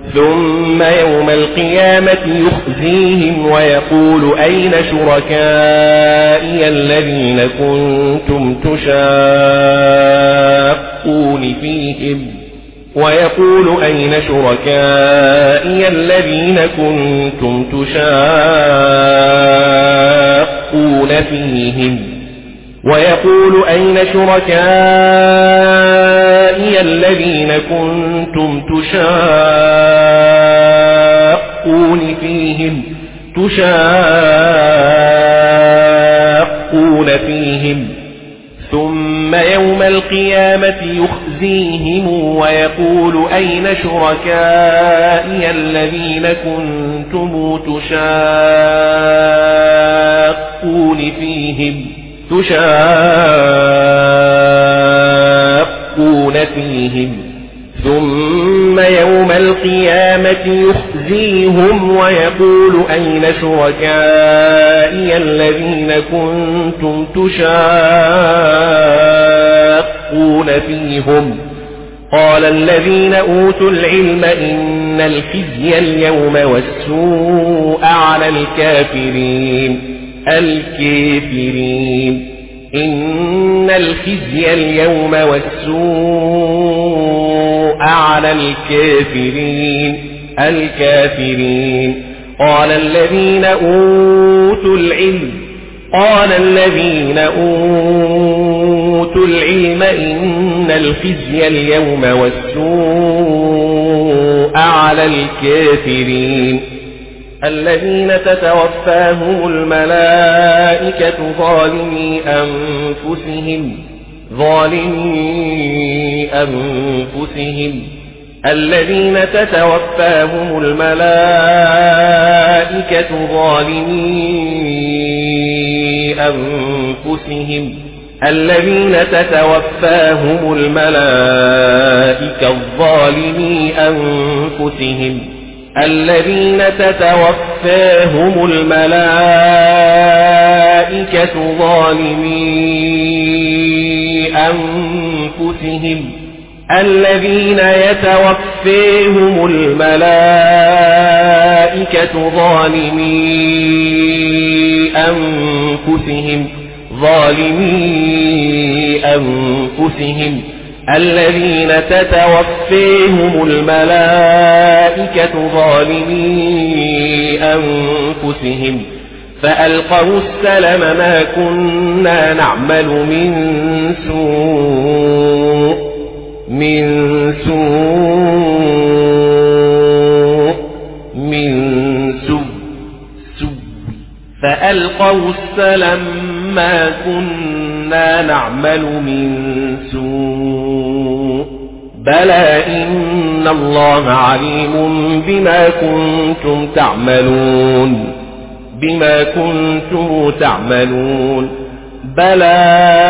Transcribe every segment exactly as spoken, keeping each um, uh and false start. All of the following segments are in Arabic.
ثم يوم القيامة يخزيهم ويقول أين شركائي الذين كنتم تشاقون فيهم ويقول أين شركائي الذين كنتم تشاقون فيهم ويقول أين شركائي الذين كنتم تشاقون فيهم تشاقون فيهم ثم يوم القيامة يخزيهم ويقول أين شركائي الذين كنتم تشاقون فيهم تشاقون فيهم ثم يوم القيامة يخزيهم ويقول أين شركائي الذين كنتم تشاقون فيهم قال الذين أوتوا العلم إن الخزي اليوم والسوء على الكافرين الكافرين إن الخزي اليوم والسوء على الكافرين الكافرين قال الذين أوتوا العلم قال الذين أوتوا العلم إن الخزي اليوم والسوء على الكافرين الذين تتوفاهم الملائكة ظالمي أنفسهم ظالمي أنفسهم الذين تتوفاهم الملائكة ظالمي أنفسهم الذين تتوفاهم الملائكة الظالمي أنفسهم الذين تتوفاهم الملائكة ظالمي أنفسهم الذين يتوفاهم الملائكة ظالمي أنفسهم ظالمي أنفسهم الذين تتوفاهم الملائكة ظالمي أنفسهم فألقوا السلم ما كنا نعمل من سوء من سوء من سوء سوء فألقوا السلم ما كنا نعمل من سوء بلى إن الله عليم بما كنتم تعملون بما كنتم تعملون بلى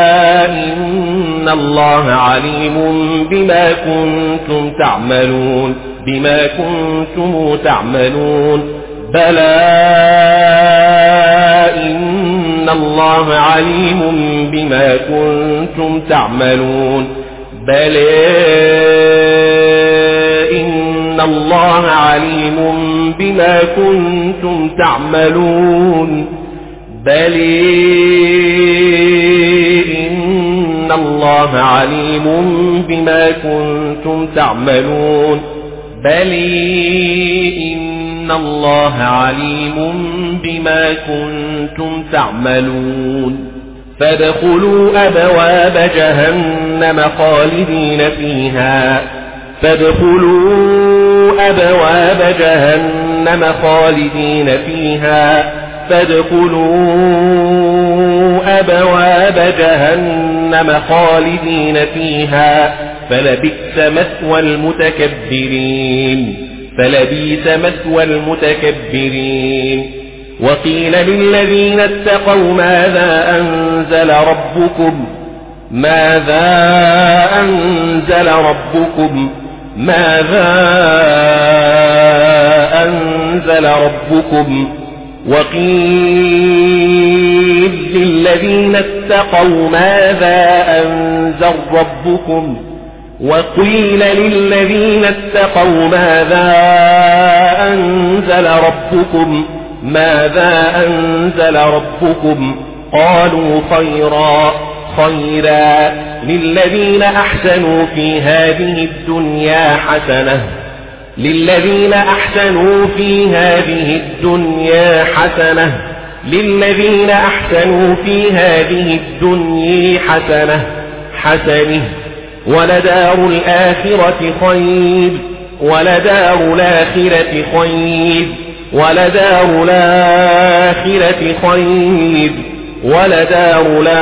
إن الله عليم بما كنتم تعملون بما كنتم تعملون بلى إن الله عليم بما كنتم تعملون بلى إن الله عليم بما كنتم تعملون بلى إن الله عليم بما كنتم تعملون بلى إن الله عليم بما كنتم تعملون فادخلوا أبواب جهنم خالدين فيها فادخلوا أبواب جهنم خالدين فيها فادخلوا أبواب جهنم خالدين فيها فلبئس مثوى المتكبرين فلبئس مثوى المتكبرين وقيل للذين اتقوا ماذا أنزل ربكم ماذا أنزل ربكم ماذا أنزل ربكم وقيل للذين اتقوا ماذا أنزل ربكم وقيل للذين اتقوا ماذا أنزل ربكم ماذا أنزل ربكم قالوا خيرا خيرا للذين أحسنوا في هذه الدنيا حسنة للذين أحسنوا في هذه الدنيا حسنة للذين أحسنوا في هذه الدنيا حسنة حسنه ولدار الآخرة خير ولدار الآخرة خير ولدار الآخرة خير ولدار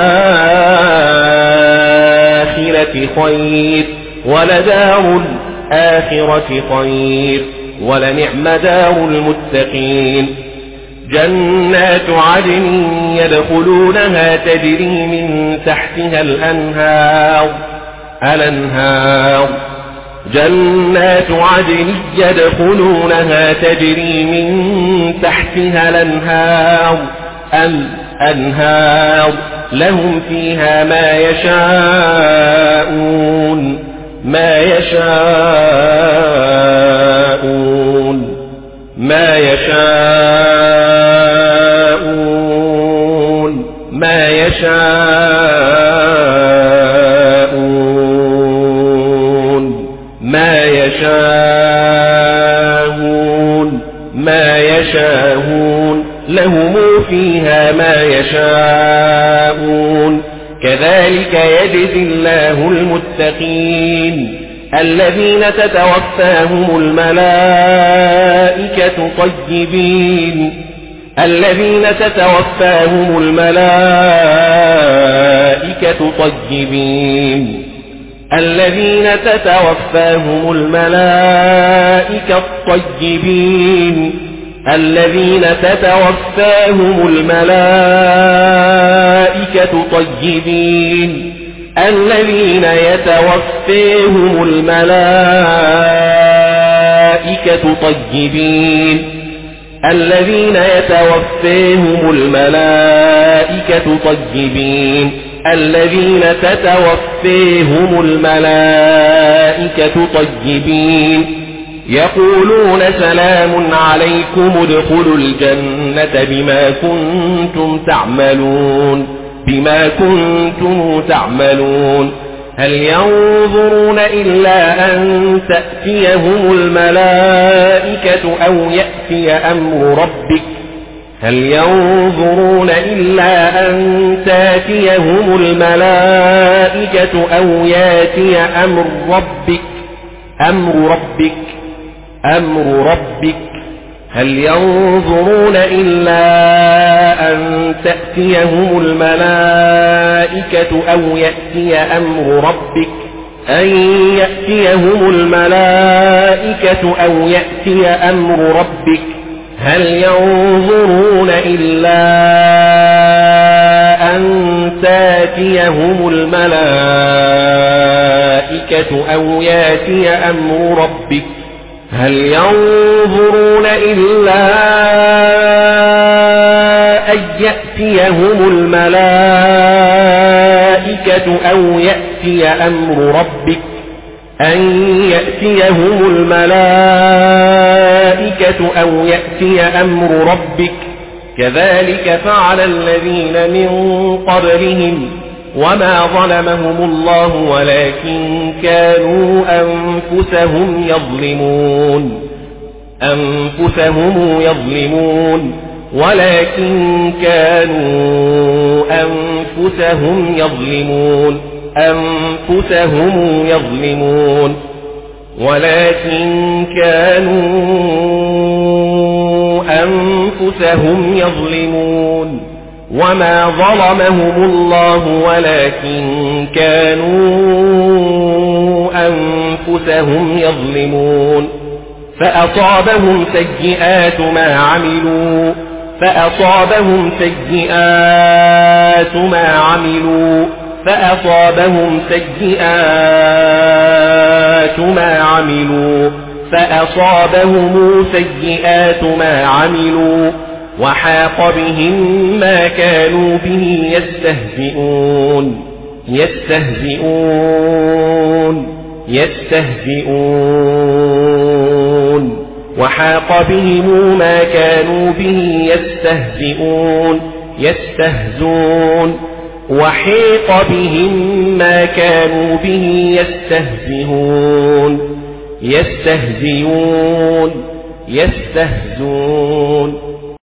الآخرة خير ولدار الآخرة خير ولنعم دار المتقين جنات عدن يدخلونها تجري من تحتها الأنهار الأنهار جنات عدن يدخلونها تجري من تحتها الأنهار الأنهار لهم فيها ما يشاءون ما يشاءون ما يشاءون ما يشاءون ما يشاءون ما يشاءون لهم فيها ما يشاءون كذلك يجزي الله المتقين الذين تتوفاهم الملائكة طيبين الذين تتوفاهم الملائكة طيبين الذين تتوفاهم الملائكة الطيبين الذين تتوفاهم الملائكة طيبين الذين يتوفاهم الملائكة طيبين الذين يتوفاهم الملائكة طيبين الذين تتوفاهم الملائكة طيبين يقولون سلام عليكم ادخلوا الجنة بما كنتم تعملون بما كنتم تعملون هل ينظرون إلا أن تأتيهم الملائكة أو يأتي أمر ربك هل ينظرون إلا أن تأتيهم الملائكة أو يأتي أمر ربك أمر ربك أمر ربك هل ينظرون إلا أن تأتيهم الملائكة أو يأتي أمر ربك أن يأتيهم الملائكة أو يأتي أمر ربك هل ينظرون إلا أن تأتيهم الملائكة أو يأتي أمر ربك هل ينظرون إلا أن يأتيهم الملائكة أو يأتي أمر ربك أن يأتيهم الملائكة أو يأتي أمر ربك كذلك فعل الذين من قبلهم وما ظلمهم الله ولكن كانوا أنفسهم يظلمون أنفسهم يظلمون ولكن كانوا أنفسهم يظلمون أنفسهم يظلمون ولكن كانوا أنفسهم يظلمون وما ظلمهم الله ولكن كانوا أنفسهم يظلمون فأصابهم سيئات ما عملوا فأصابهم سيئات ما عملوا فأصابهم سيئات ما عملوا فأصابهم سيئات ما عملوا وحاق بهم ما كانوا به يستهزئون يستهزئون يستهزئون وحاق بهم ما كانوا به يستهزئون يستهزون وحيق بهم ما كانوا به يستهزئون يستهزئون يستهزون